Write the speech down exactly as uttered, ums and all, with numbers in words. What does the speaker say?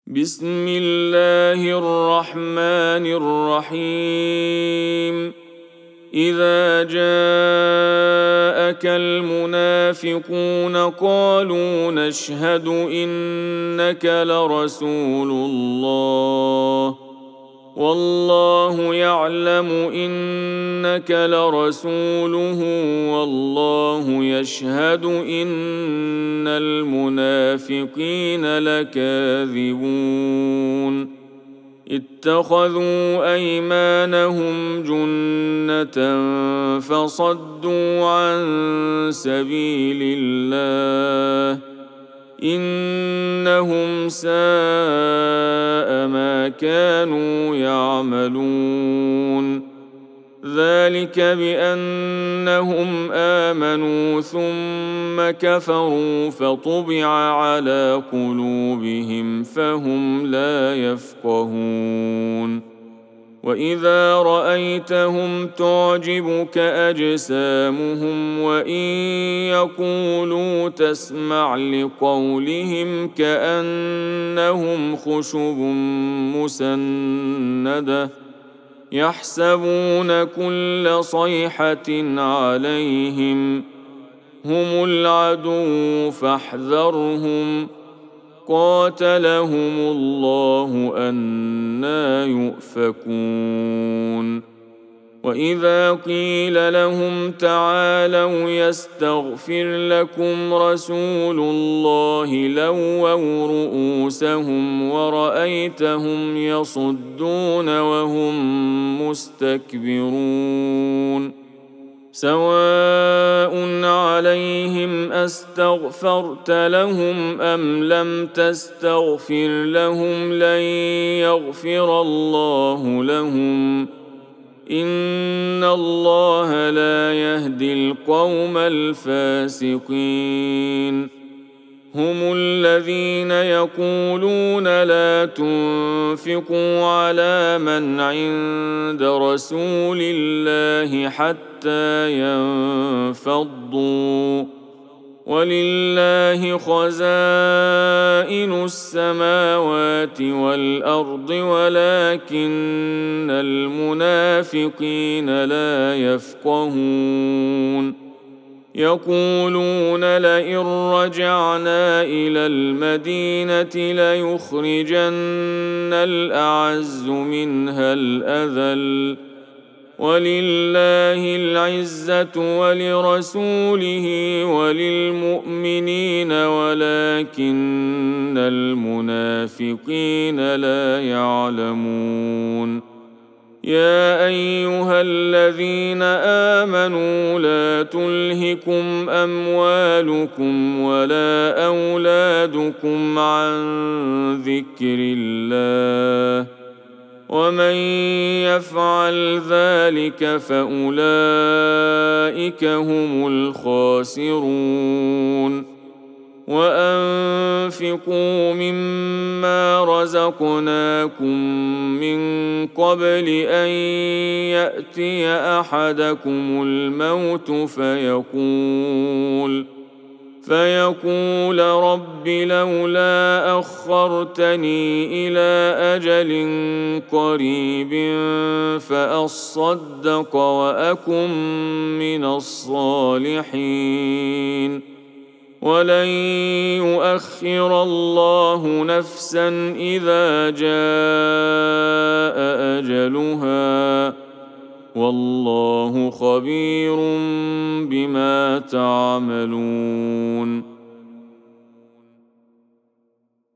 بسم الله الرحمن الرحيم إذا جاءك المنافقون قالوا نشهد إنك لرسول الله والله يعلم إنك لرسوله والله يشهد إن المنافقين لكاذبون اتخذوا أيمانهم جنة فصدوا عن سبيل الله إنهم ساء ما كانوا يعملون ذلك بأنهم آمنوا ثم كفروا فطبع على قلوبهم فهم لا يفقهون وإذا رأيتهم تعجبك أجسامهم وإن يقولوا تسمع لقولهم كأنهم خشب مسندة يحسبون كل صيحة عليهم هم العدو فاحذرهم قاتلهم الله أنى يؤفكون وإذا قيل لهم تعالوا يستغفر لكم رسول الله لووا رؤوسهم ورأيتهم يصدون وهم مستكبرون سواء عليهم أستغفرت لهم أم لم تستغفر لهم لن يغفر الله لهم إن الله لا يهدي القوم الفاسقين هم الذين يقولون لا تنفقوا على من عند رسول الله حتى ينفضوا ولله خزائن السماوات والأرض ولكن المنافقين لا يفقهون يقولون لئن رجعنا إلى المدينة ليخرجن الأعز منها الأذل ولله العزة ولرسوله وللمؤمنين ولكن المنافقين لا يعلمون يا أيها الذين آمنوا لا تلهكم أموالكم ولا أولادكم عن ذكر الله ومن يفعل ذلك فأولئك هم الخاسرون وأنفقوا مما رزقناكم من قبل أن يأتي أحدكم الموت فيقول فيقول رب لولا أخرتني إلى أجل قريب فأصدق وأكن من الصالحين ولن يؤخر الله نفسا إذا جاء أجلها والله خبير بما تعملون